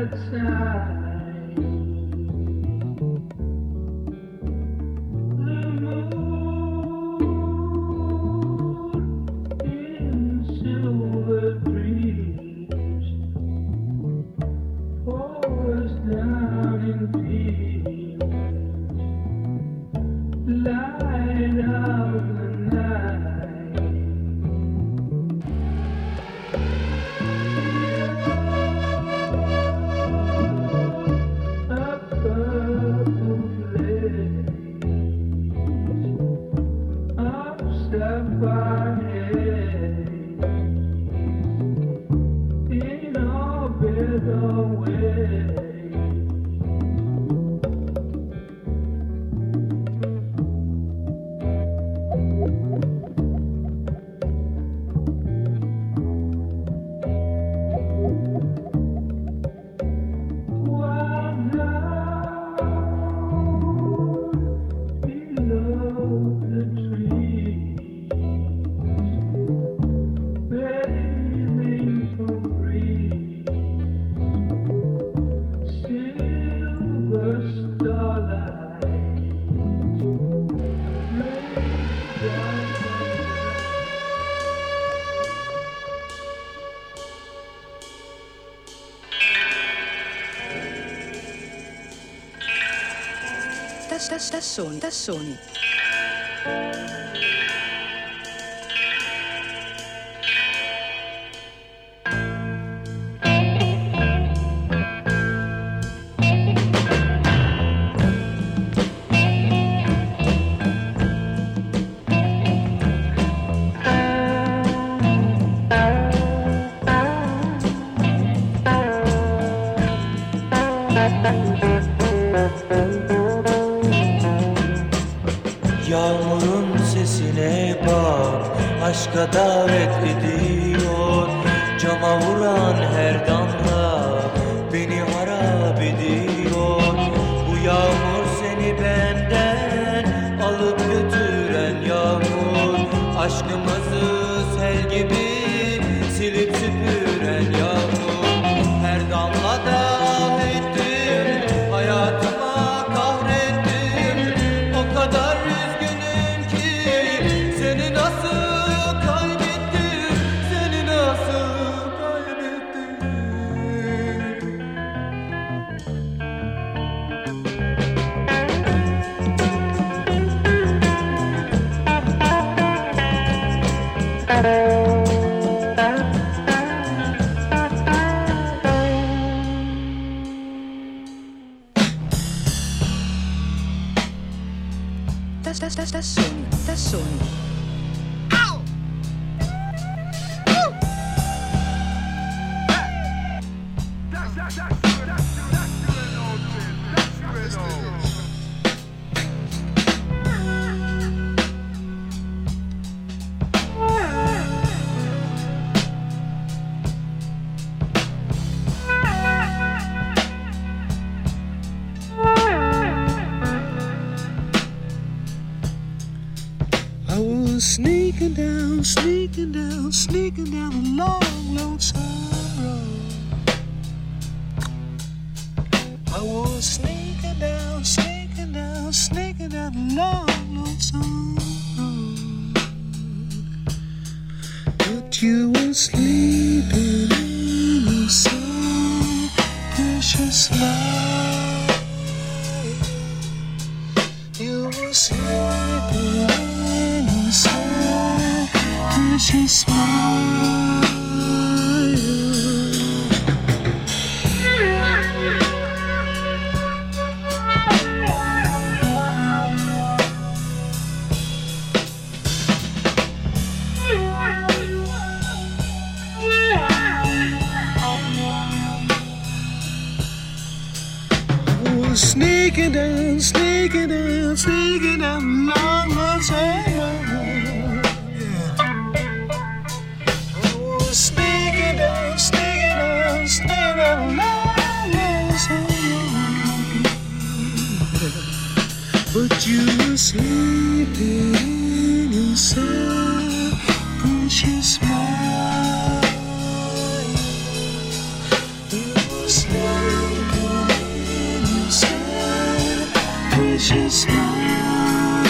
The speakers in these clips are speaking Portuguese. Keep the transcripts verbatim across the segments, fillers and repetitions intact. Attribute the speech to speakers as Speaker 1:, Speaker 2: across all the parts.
Speaker 1: Stazioni, stazioni.
Speaker 2: Yağmurun sesine bak, aşka davet ediyor. Cama vuran her damla beni harap ediyor. Bu yağmur seni benden alıp götüren yağmur, aşkımızı sel gibi silip süpüren yağmur. Her damlada ah ettim, hayatıma kahrettim. O kadar üzgünüm ki seni nasıl kaybettim, seni nasıl kaybettim.
Speaker 1: Stazioni, stazioni.
Speaker 3: I was sneaking down, sneaking down, sneaking down a long, lonesome road. I was sneaking down, sneaking down, sneaking down a long, lonesome road. But you were sleeping in your soft, precious light. You were sleeping in your soft, precious smile. Sneaking down, sneaking down, sneaking down long, lonesome road. Oh, sneaking down, sneaking down, sneaking down long, lonesome road. But you were sleeping in your soft, precious smile. You were sleeping. your smile.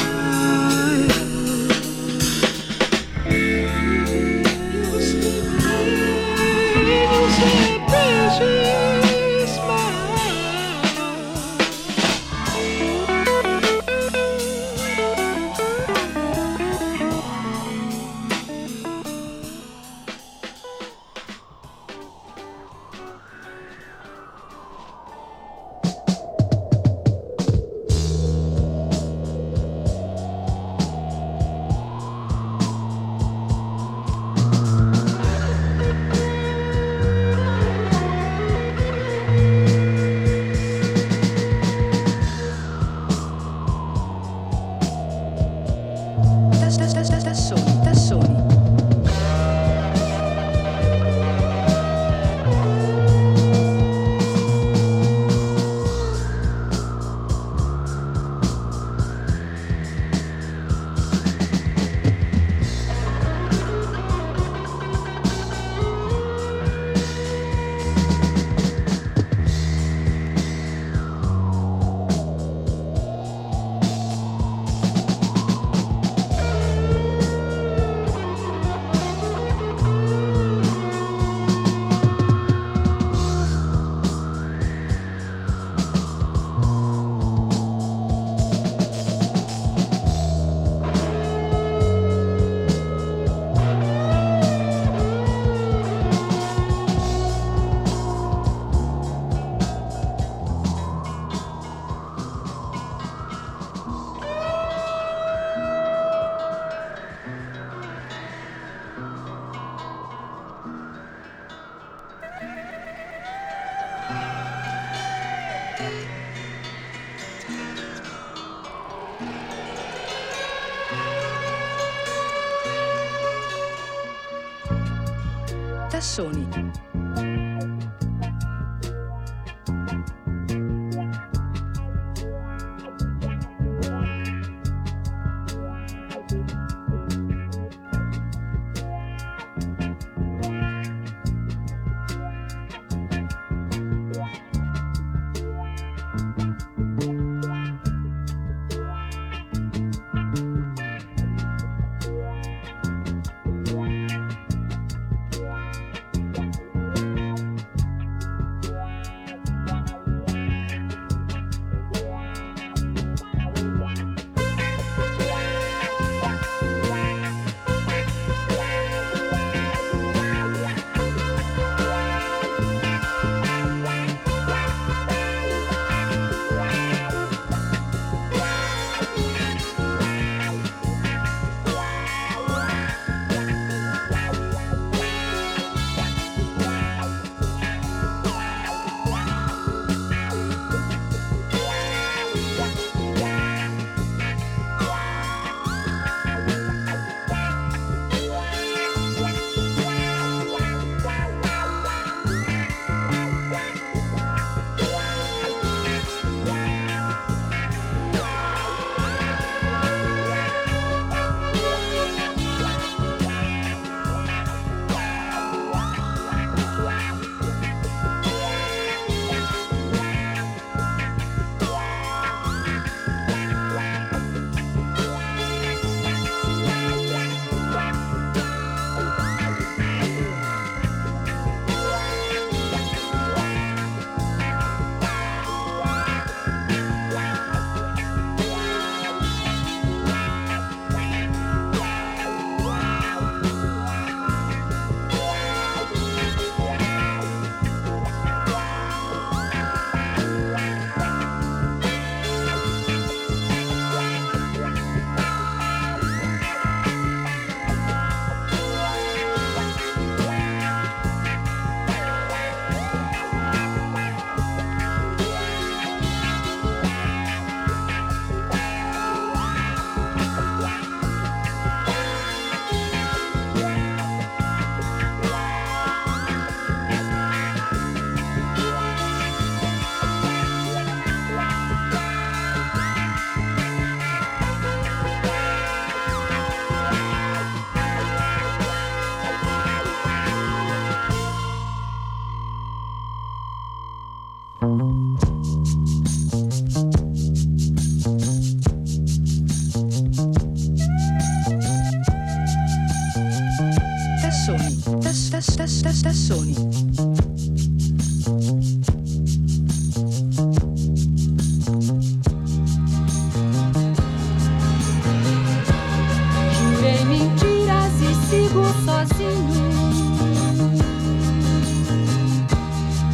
Speaker 3: It's a precious smile.
Speaker 1: Tassoni, tassoni. Tassoni.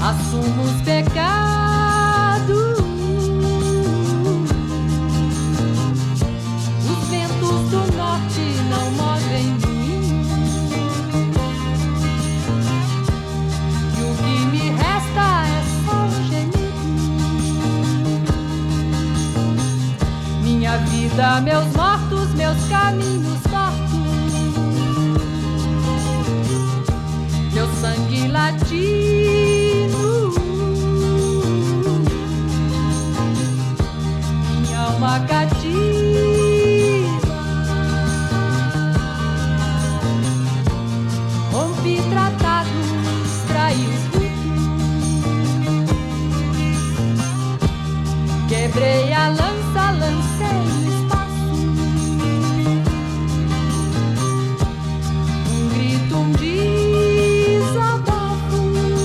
Speaker 4: assumo os pecados. Os ventos do norte não movem moinho, e o que me resta é só um gemido. Minha vida, meus mortos, meus caminhos tortos, meu sangue latino, minha alma cativa. Rompi tratados, traí os ritos, quebrei a lança, lancei no espaço, um grito, um desabafo,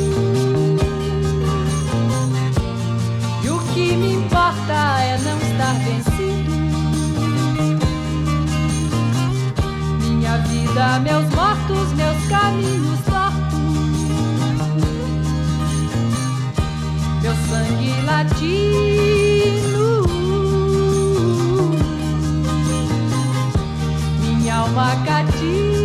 Speaker 4: e o que me importa é não estar vencido. Minha vida, meus mortos, meus caminhos tortos, meu sangue latino, minha alma cativa.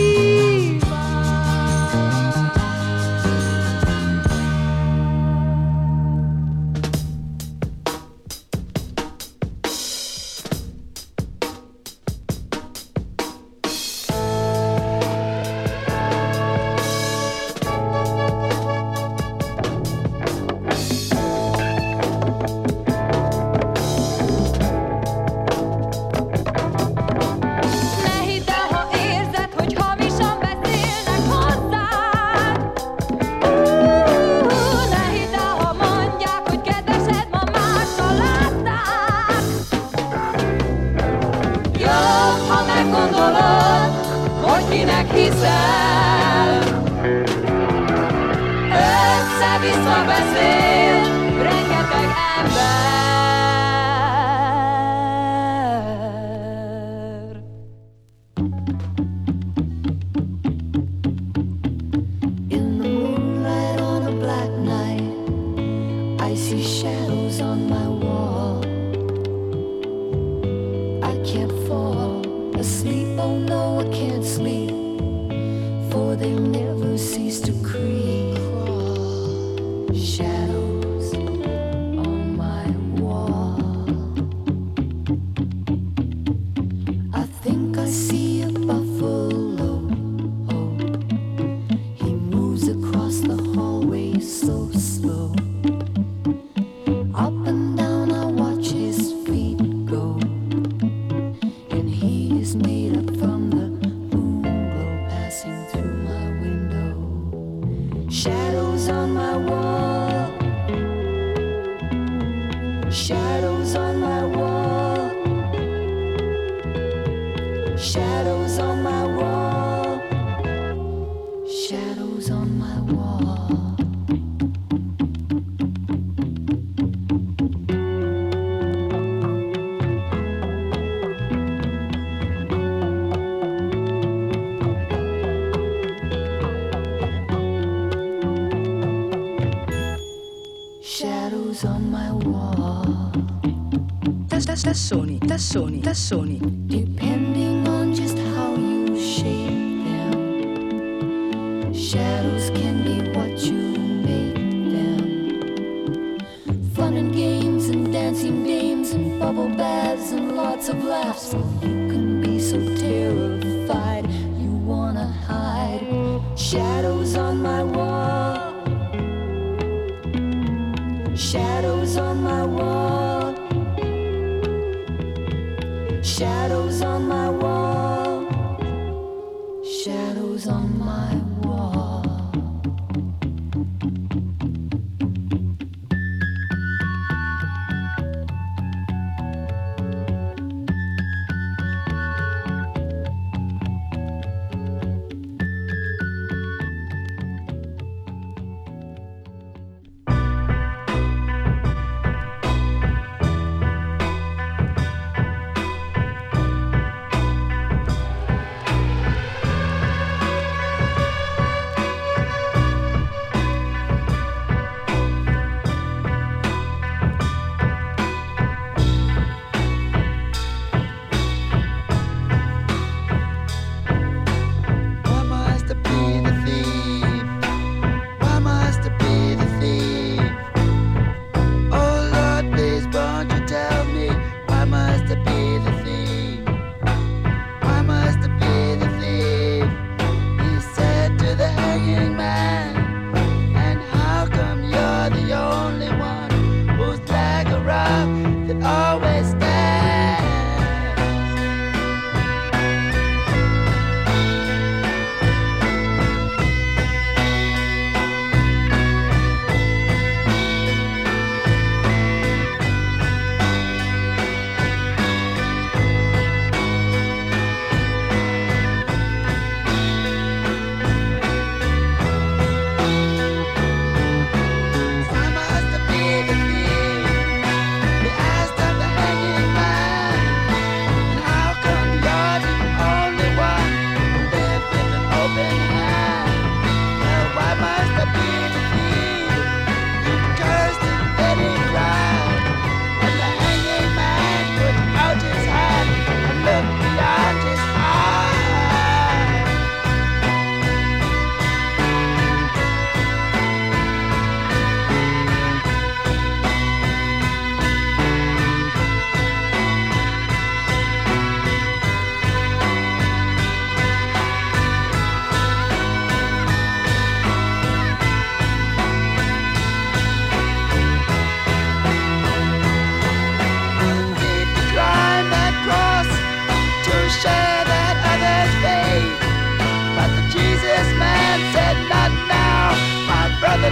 Speaker 1: Tassoni, tassoni, tassoni.
Speaker 5: Depending on just how you shape them, shadows can be what you make them. Fun and games and dancing dames and bubble baths and lots of laughs. You can be so terrified you wanna hide. Shadows on my wall, shadows on my wall, shadows on my wall, shadows on my wall.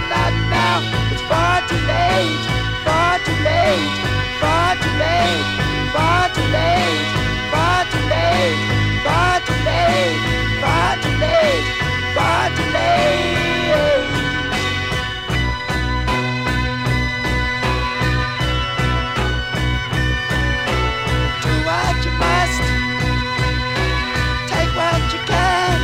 Speaker 6: but not now. It's far too late, far too late, far too late, far too late, far too late, far too late, far too late, far too late. Do what you must, take what you can,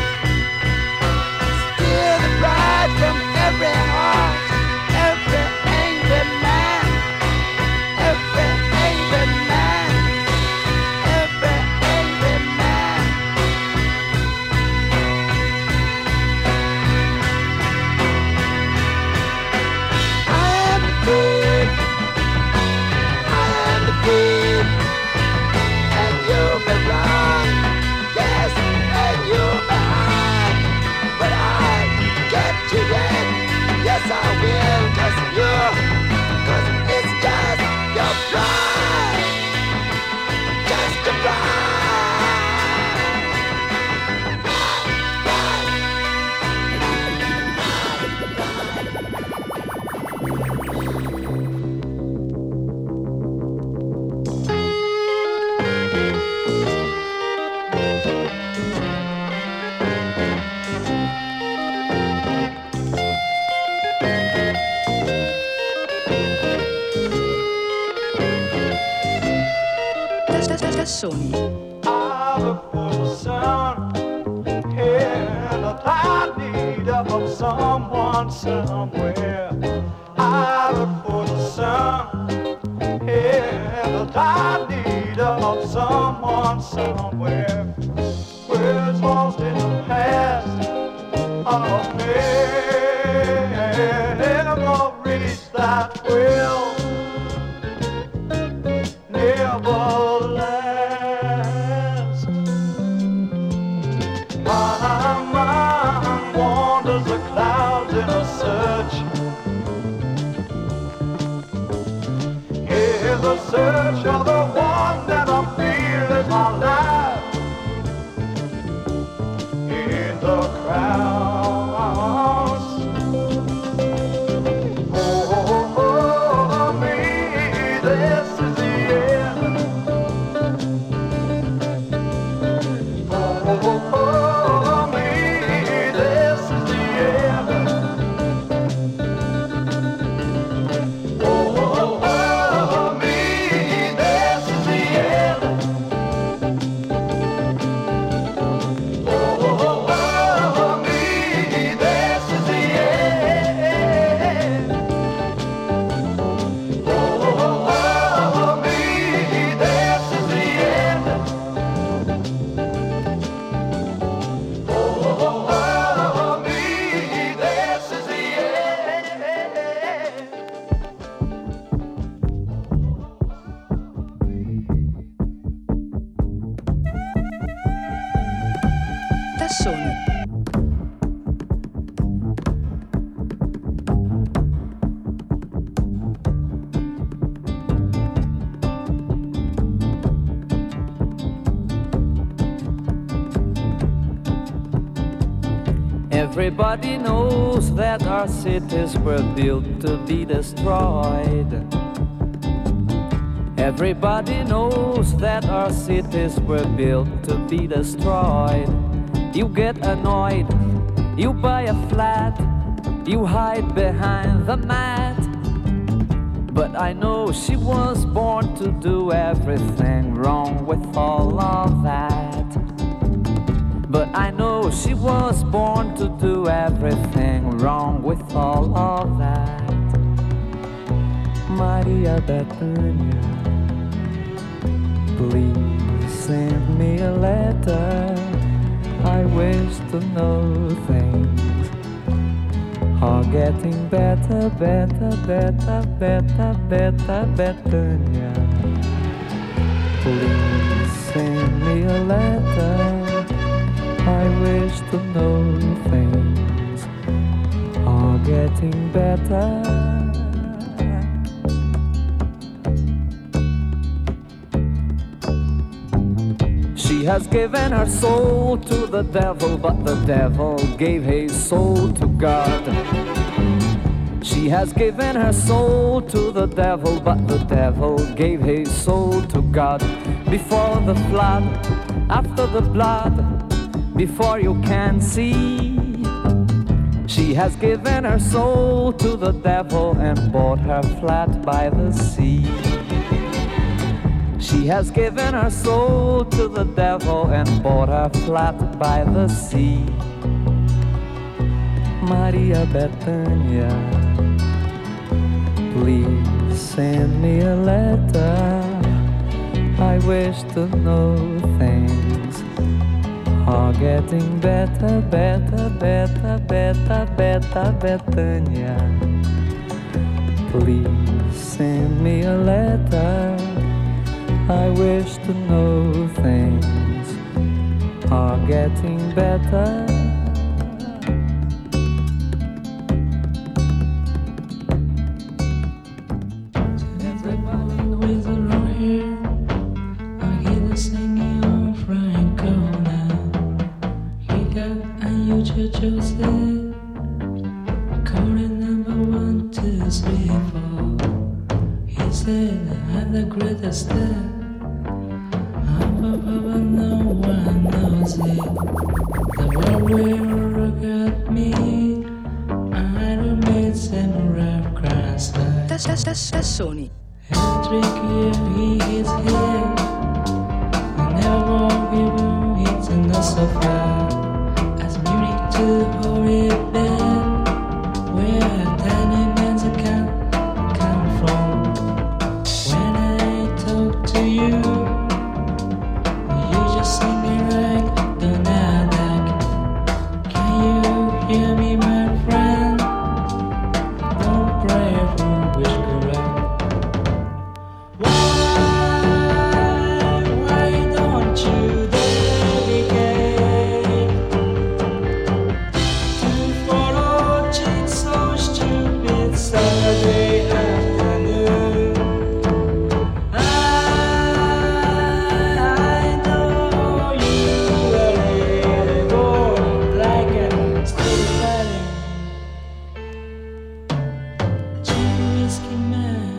Speaker 6: steal the pride from every heart, every angry man, every angry man, every angry man. I am the thief, I am the thief, and you'll be wrong, yes, and you'll be hard, but I'll get you yet, yes I will, cause you, cause it's just your pride, just your pride, pride,
Speaker 1: Tassoni.
Speaker 3: I look for the sun in the I need of someone somewhere. I look for the sun in the I need of someone somewhere. Words lost in the past of memories that will never last. My mind wanders the clouds in a search, in the search of the one that I feel is my life. In the crowds, oh, oh, me, this is the end. Oh, oh, me, this is the end. Oh, oh, me, this is the end. Oh, oh, me, this is the end. Oh, me, this is the end. Oh, me, this is the end.
Speaker 1: Tassoni.
Speaker 7: Everybody knows that our cities were built to be destroyed. Everybody knows that our cities were built to be destroyed. You get annoyed, you buy a flat, you hide behind the mat. But I know she was born to do everything wrong with all of that. But I know she was born to do everything wrong with all of that. Maria Bethania, please send me a letter. I wish to know things are getting better, better, better, better, better, Bethania. Please send me a letter. I wish to know things are getting better. She has given her soul to the devil, but the devil gave his soul to God. She has given her soul to the devil, but the devil gave his soul to God. Before the flood, after the blood, before you can see. She has given her soul to the devil and bought her flat by the sea. She has given her soul to the devil and bought her flat by the sea. Maria Bethânia, please send me a letter. I wish to know things are getting better, better, better, better, better, Bethânia. Please send me a letter. I wish to know things are getting better.
Speaker 8: Joseph, calling number one, two, three, four. He said, I'm the greatest step. I'm a papa, no one knows it. The world will look at me. I don't make some rough cries like
Speaker 1: That's, that's, that's, that's Sony.
Speaker 8: Electric here, he is here. I never won't give him, it's not so far. To holy bed, where tiny men can come from. When I talk to you, you just sing me like Donald. Can you hear me, my friend? Don't pray for wish correct. Why, why don't you dedicate? Saturday afternoon, I, I know you were ready to like a still fighting. Jimmy Whiskey Man.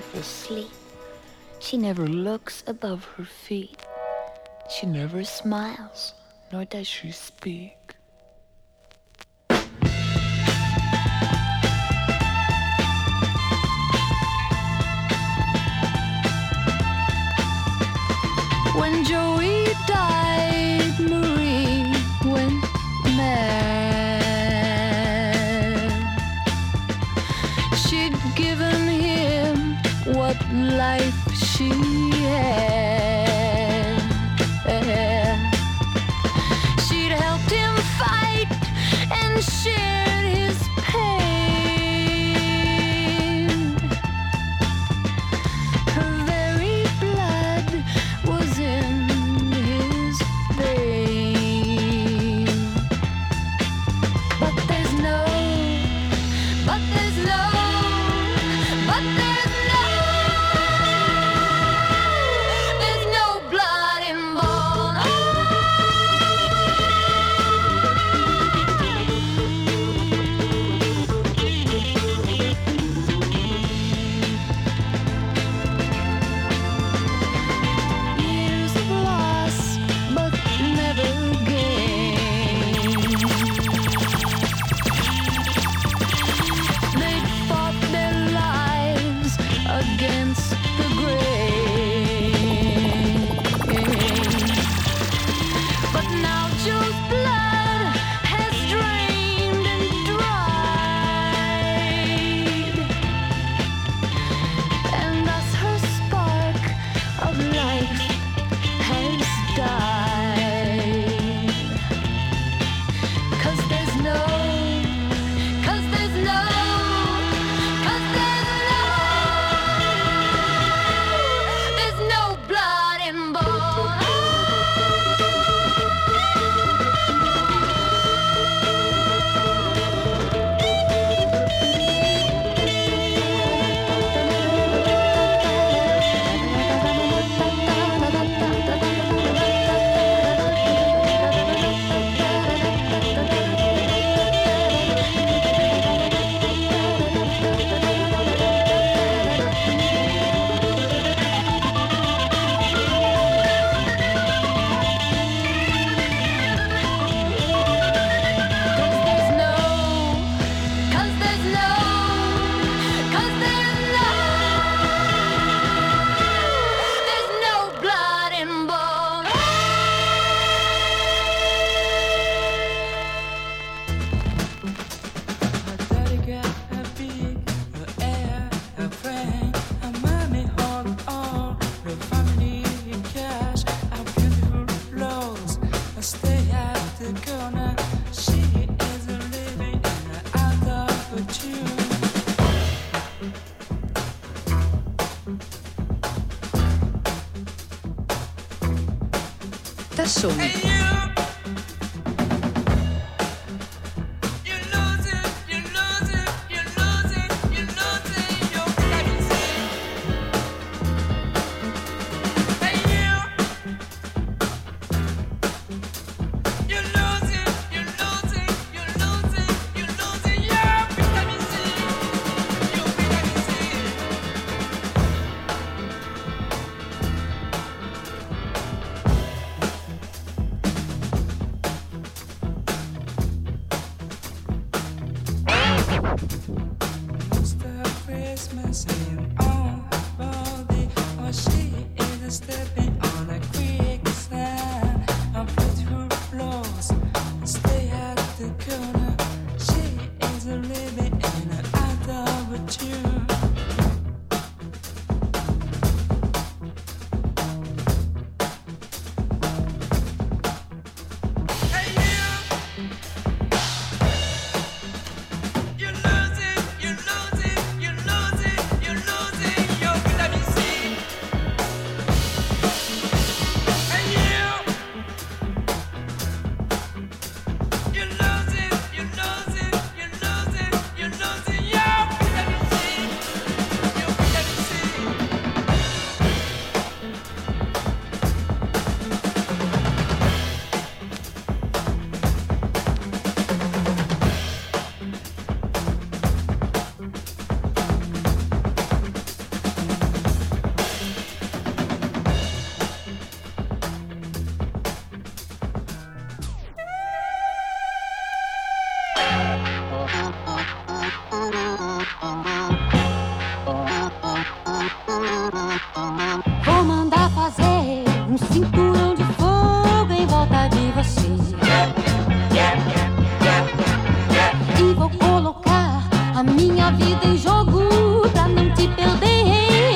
Speaker 5: for sleep. She never looks above her feet. She never smiles, nor does she speak.
Speaker 4: When Joey died, Marie went mad. She'd given him what life she had. She'd helped him fight and shared his pain. Her very blood was in his vein. But there's no, but there's no, but there's no, there's no blood involved. Years of loss, but never gain. They fought their lives against the grain. But now Joe's blood has drained and dried, and thus her spark of life has died. 'Cause there's no, 'cause there's no, 'cause there's no, there's no blood involved. Cause there's no, 'cause there's no, 'cause there's no, there's no blood involved.
Speaker 8: My daddy got a big air, a friend, a money all all, the family cash, a beautiful clothes. I stay at the corner. She is a living in an out of a tune.
Speaker 1: Tassoni.
Speaker 8: Hey you, you lose it, you lose it, you lose it, you lose it, you let me see. Hey you, you lose it, you lose it, you lose it, you lose it, yeah, let me see, you let me see.
Speaker 5: um cinturão de fogo em volta de você. E vou colocar a minha vida em jogo pra não te perder.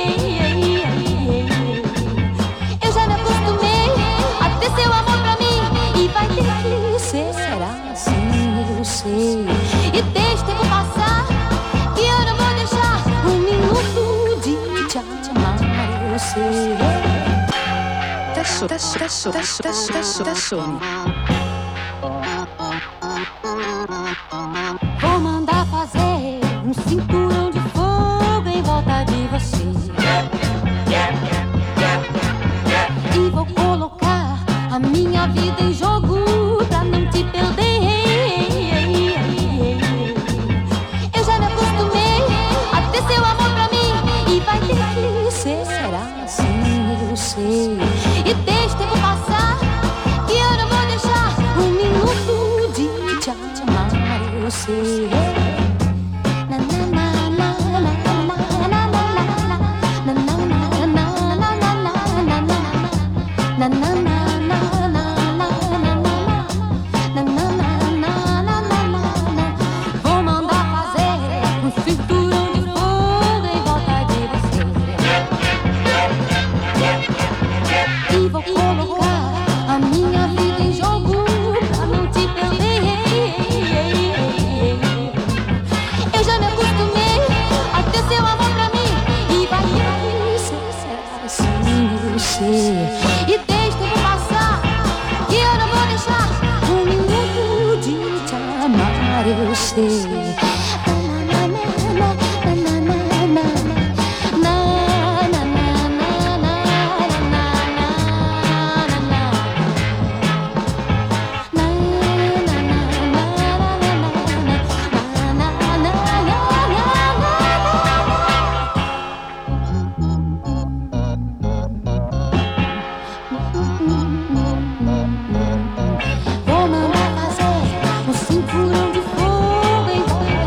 Speaker 5: Eu já me acostumei a ter seu amor pra mim e vai ter que ser, será assim, eu sei. E deixa o tempo passar, que eu não vou deixar um minuto de te amar, eu sei.
Speaker 1: Tasso, tasso, tasso, tasso, tasso, tasso, tassone.
Speaker 5: Vou mandar fazer um cinturão de fogo em volta de você. E vou colocar a minha vida em jogo pra não te perder. Eu já me acostumei a ter seu amor pra mim e vai ter que ser, será assim, eu sei. E deixa o tempo passar, que eu não vou deixar um minuto de te amar, eu sei. Na na na na na na na na na na na na na na na. Vou mandar fazer um cinturão de fogo em volta de você. E vou colocar a minha vida em jogo pra não te perder. Eu já me acostumei a ter seu amor pra mim e vai ter que ser, será assim, eu sei. E deixa o tempo passar, que eu não vou deixar um minuto de te amar, eu sei. Vou mandar fazer um cinturão de fogo em volta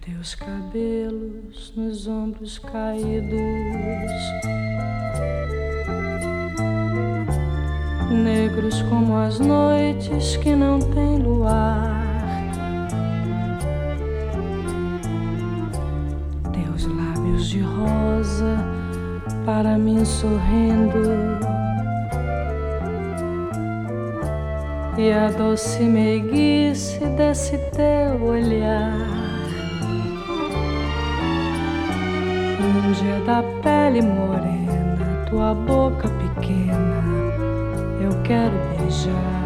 Speaker 8: Teus cabelos nos ombros caídos, negros como as noites que não têm luar. Teus lábios de rosa para mim sorrindo, e a doce meiguice desse teu olhar. Índia da pele morena, tua boca pequena, eu quero beijar.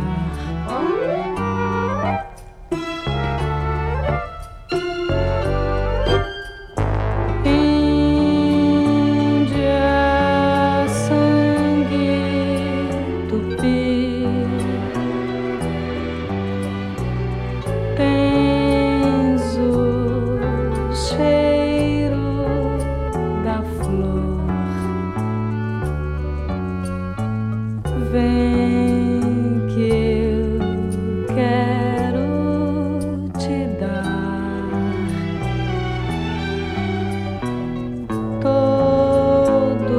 Speaker 8: Índia, sangue tupi, tens o cheiro da flor. Vem que eu quero te dar todo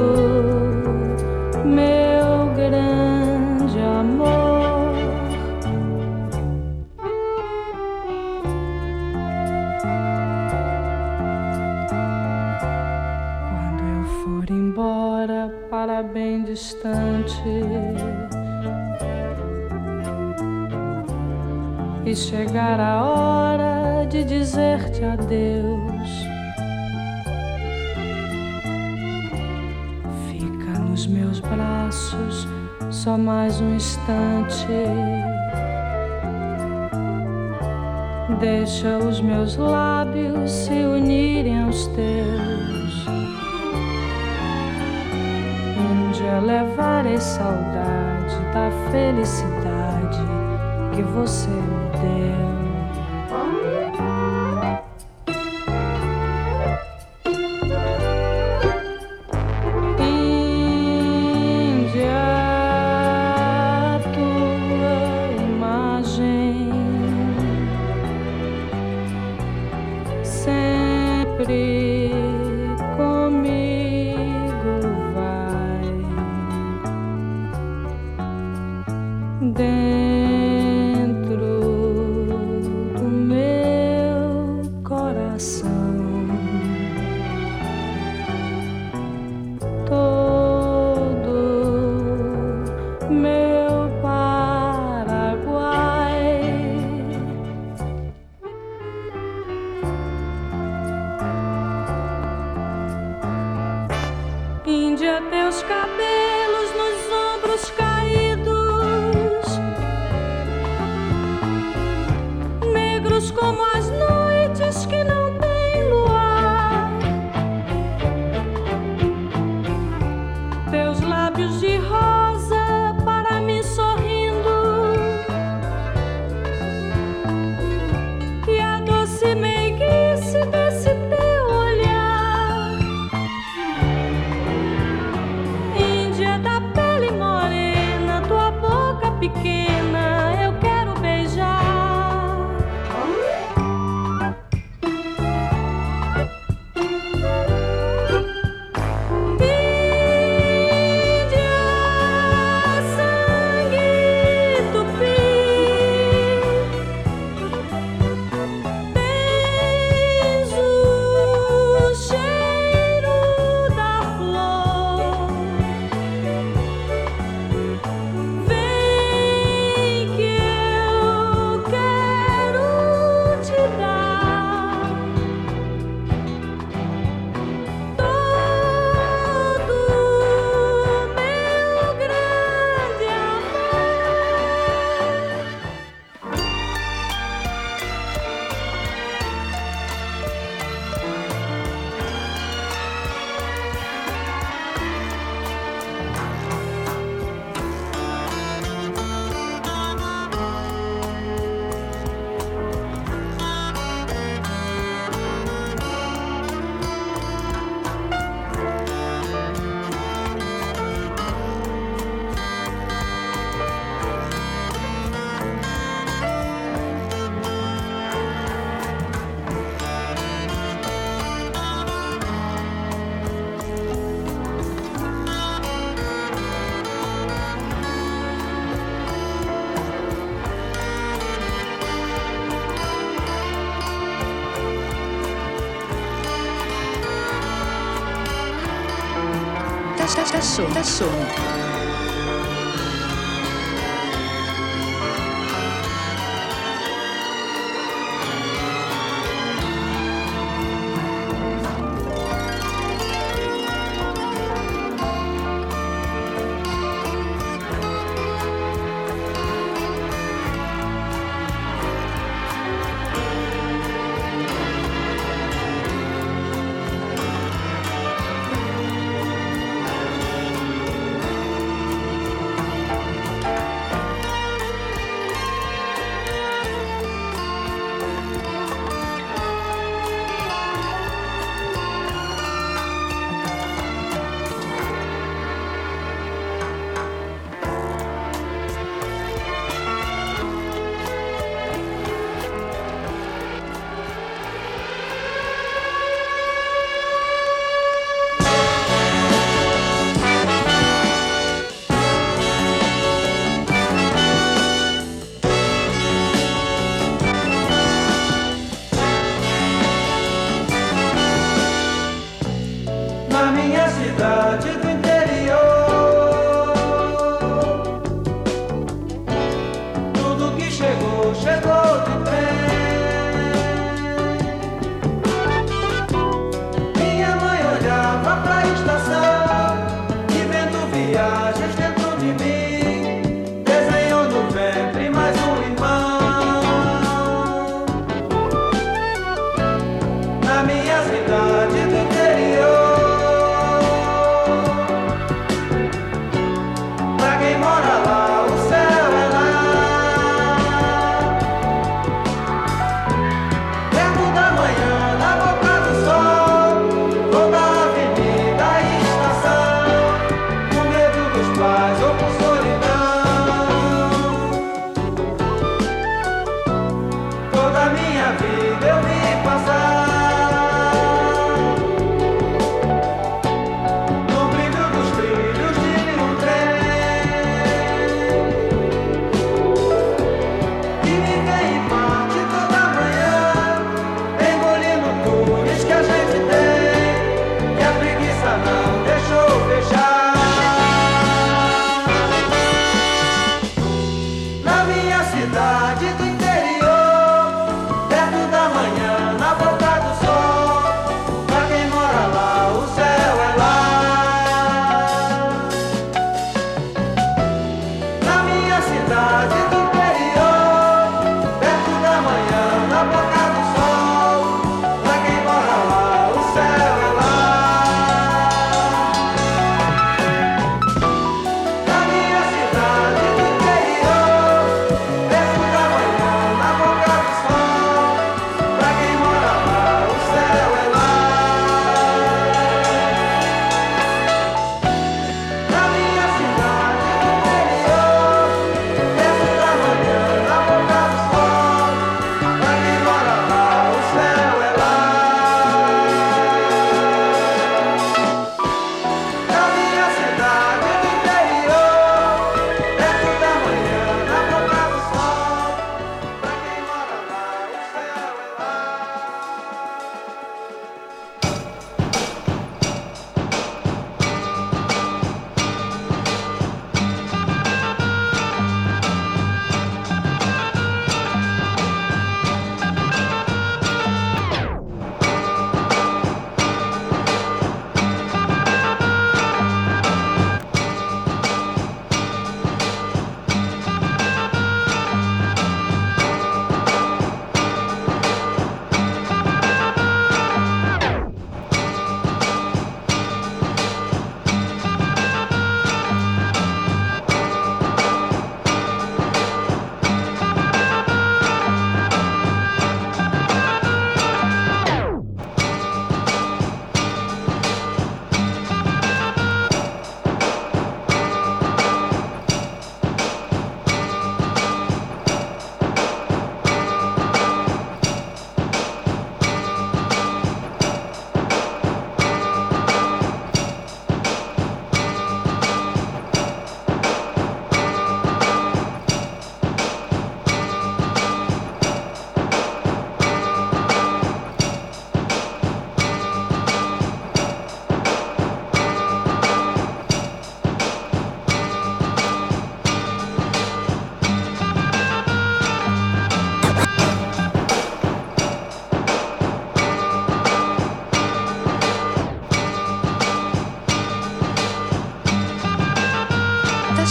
Speaker 8: meu grande amor. Quando eu for embora para bem distante e chegar a hora de dizer-te adeus, fica nos meus braços só mais um instante. Deixa os meus lábios se unirem aos teus. Índia, levarei saudade da felicidade que você me deu. Índia, tua imagem sempre comigo vai. Dentro do meu coração, todo meu Paraguai.
Speaker 1: Estação, estação.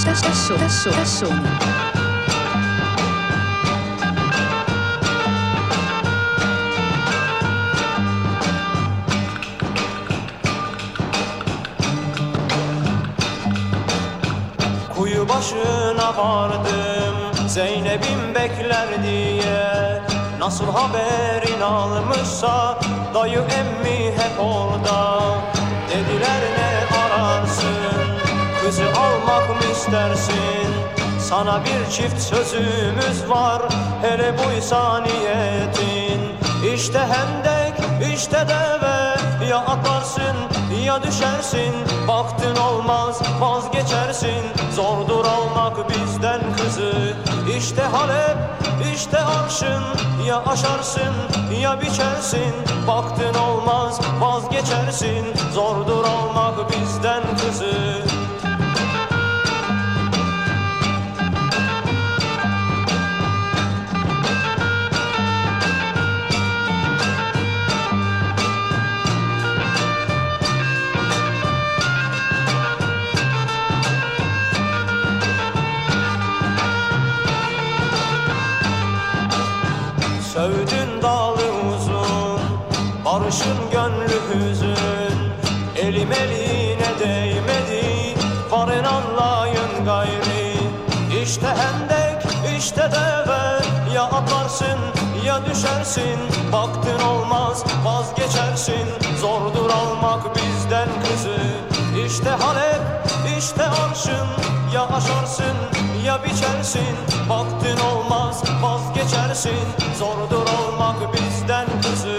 Speaker 1: Stazione.
Speaker 2: Kuyu başına vardım, Zeynep'im bekler diye. Nasıl haberin almışsa dayı emmi hep orada. Dediler ne ararsın, kızı almak mı istersin? Sana bir çift sözümüz var, hele buysa niyetin. İşte hendek, işte deve, ya atlarsın ya düşersin. Baktın olmaz vazgeçersin, zordur almak bizden kızı. İşte Halep, işte Arşın, ya aşarsın ya biçersin. Baktın olmaz vazgeçersin, zordur almak bizden kızı. Sövdün dalı uzun, barışın gönlü hüzün. Elim eline değmedi, varın anlayın gayri. İşte hendek, işte deve, ya atlarsın ya düşersin. Baktın olmaz vazgeçersin, zordur almak bizden kızı. İşte Halep, işte Arşın, ya aşarsın ya biçersin. Baktın olmaz vazgeçersin, zordur almak bizden kızı.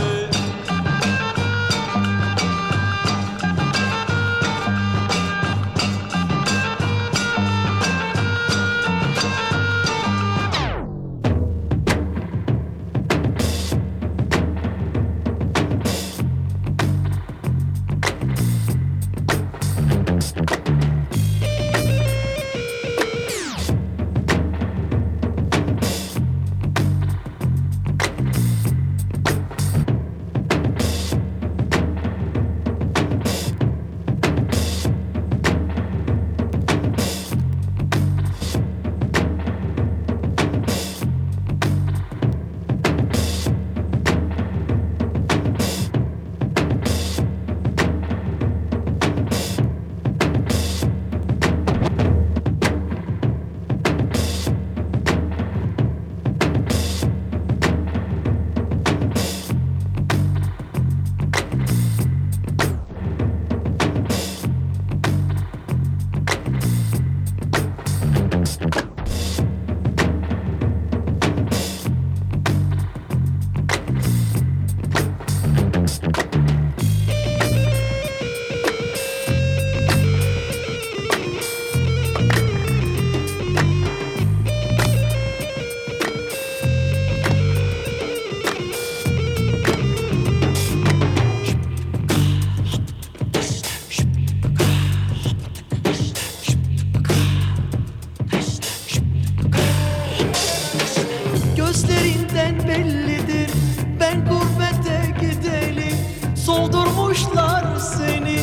Speaker 9: Gözlerinden bellidir, ben gurbete gideli. Soldurmuşlar seni,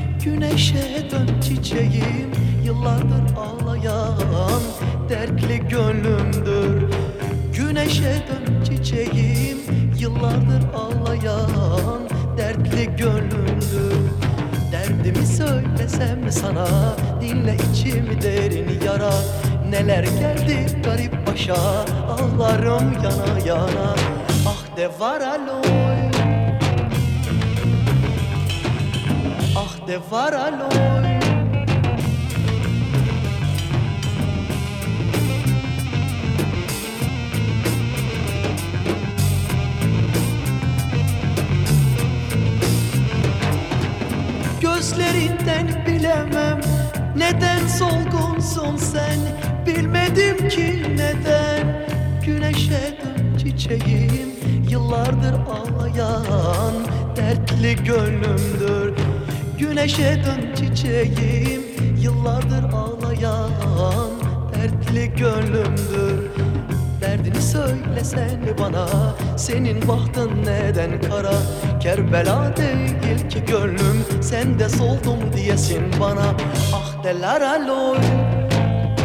Speaker 9: güneşe dön çiçeğim. Yıllardır ağlayan dertli gönlümdür. Güneşe dön çiçeğim, yıllardır ağlayan dertli gönlümdür. Derdimi söylesem sana, dinle içimi derin yara. Neler geldi garip başa, ağlarım yana yana. Ah de var aloy, ah de var aloy. Gözlerinden bilemem neden solgunsun sen. Bilmedim ki neden. Güneşe dön çiçeğim, yıllardır ağlayan dertli gönlümdür. Güneşe dön çiçeğim, yıllardır ağlayan dertli gönlümdür. Derdini söylesen bana, senin bahtın neden kara? Kerbela değil ki gönlüm, sen de soldum diyesin bana. Ah deler aloy,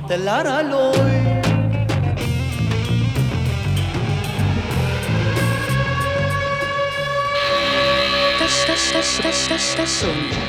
Speaker 9: stellar lui.
Speaker 1: Stazioni.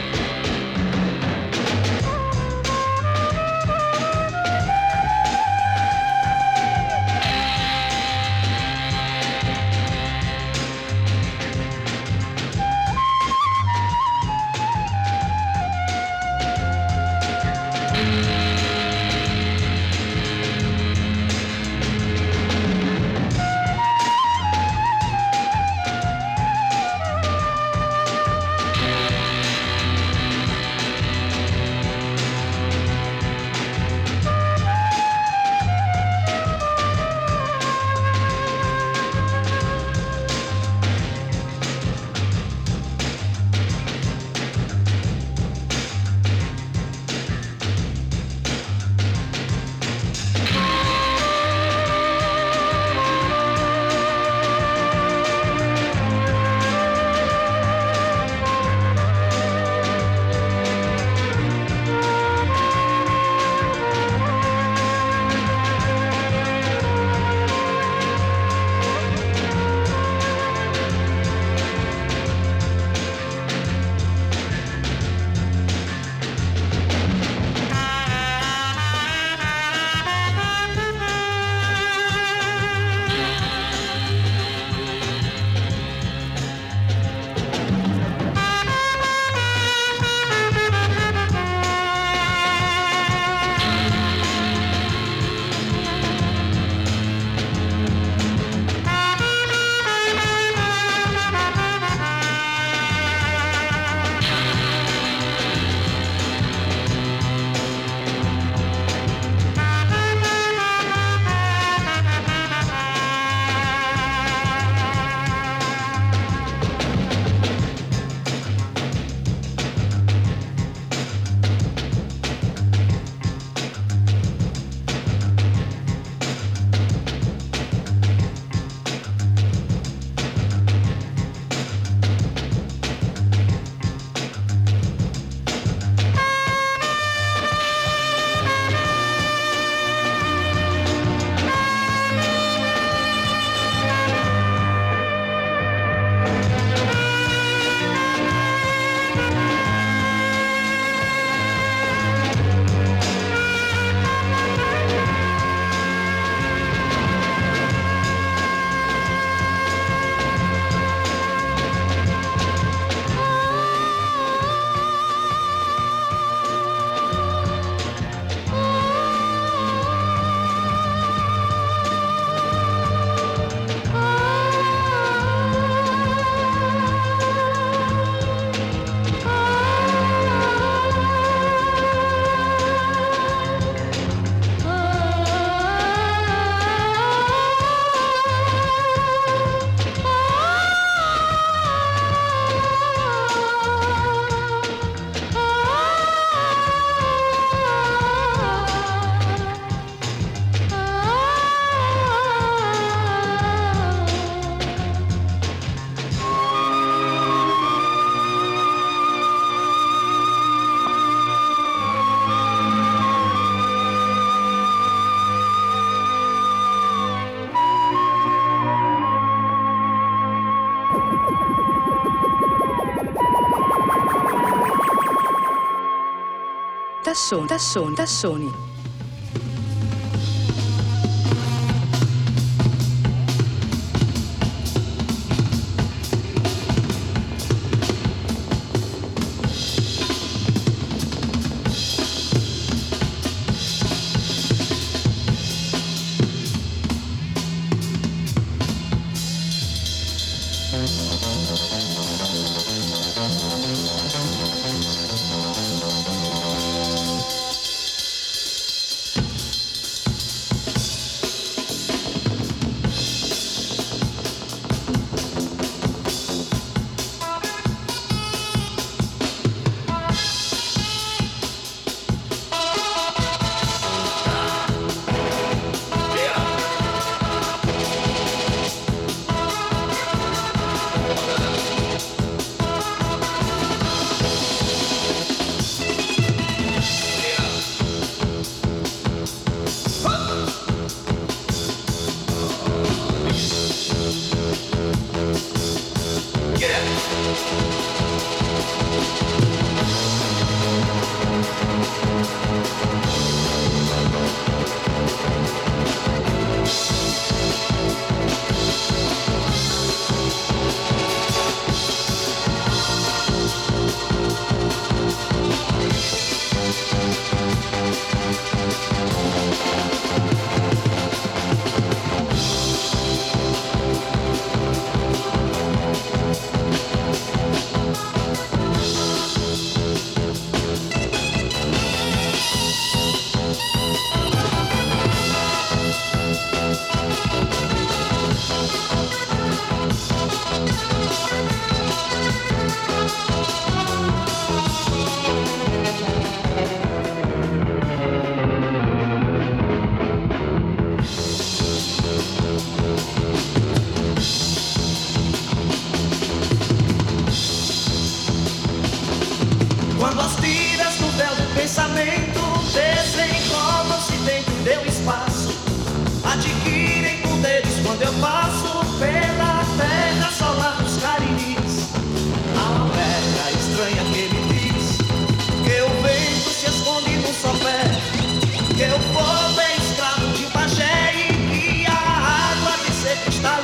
Speaker 1: Tassoni, tassoni, tassoni.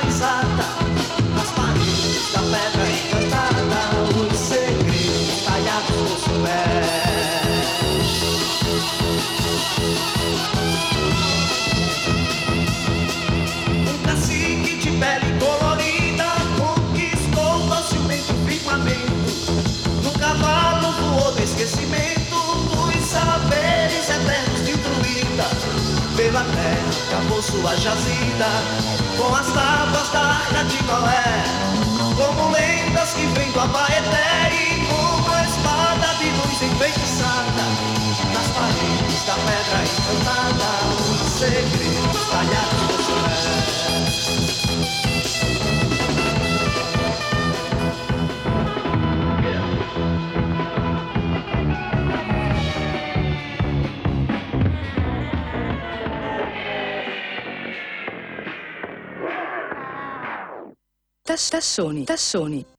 Speaker 9: enraizada nas paredes da pedra encantada, os segredos talhados nos pés. Um cacique de pele colorida conquistou facilmente o firmamento. No cavalo voou do esquecimento dos saberes eternos de druida. Pela terra acabou sua jazida com as tábuas da Arca de Noé, como lendas que vêm do Abaeté e como a espada de luz enfeitiçada nas paredes da pedra encantada, os segredos talhados no céu.
Speaker 1: Tassoni, tassoni.